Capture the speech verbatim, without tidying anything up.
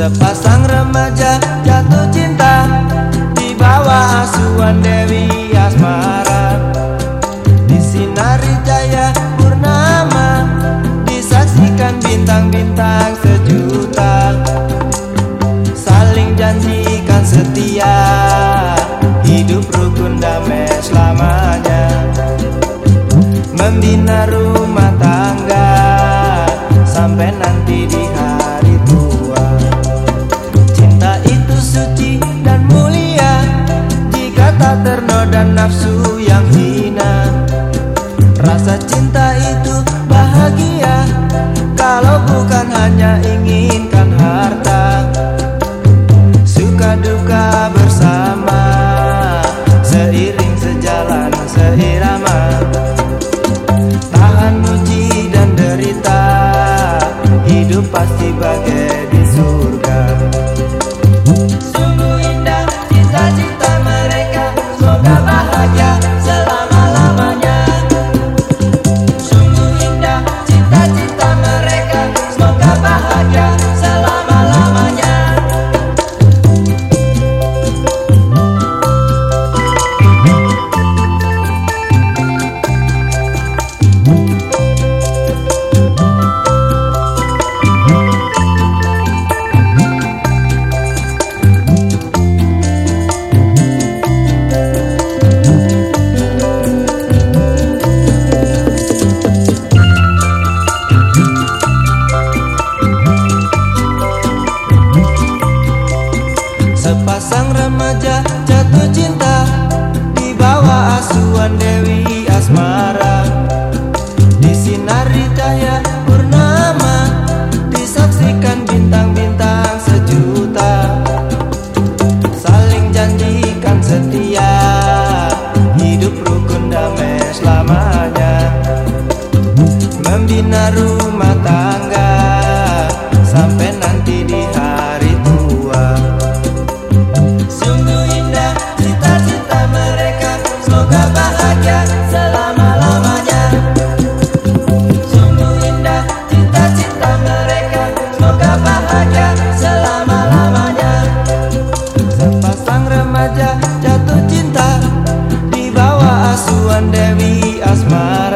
Sepasang remaja jatuh cinta di bawah asuhan Dewi Asmara. Disinari cahaya purnama, disaksikan bintang-bintang sejuta. Saling janjikan setia, hidup rukun damai selamanya. Membina rumah tangga sampai nanti di hari tua. Cinta itu suci dan mulia jika tak ternoda nafsu yang hina. Rasa cinta itu bahagia kalau bukan hanya inginkan harta. Suka duka bersama, seiring sejalan seirama. Tahan uji dan derita, hidup pasti bagai di surga. Sungguh indah cita-cita mereka, semoga bahagia selama-lamanya. Sungguh indah cita-cita mereka, semoga bahagia selama-lamanya. Sepasang remaja jatuh cinta di bawah asuhan Dewi Asmara. Disinari cahaya purnama, disaksikan bintang-bintang sejuta. Saling janjikan setia, hidup rukun damai selamanya. Membina rumah tangga sampai nanti di hari tua. Sungguh indah cita-cita mereka, semoga bahagia selama-lamanya. Sungguh indah cita-cita mereka, semoga bahagia selama-lamanya. Sepasang remaja jatuh cinta di bawah asuhan Dewi Asmara.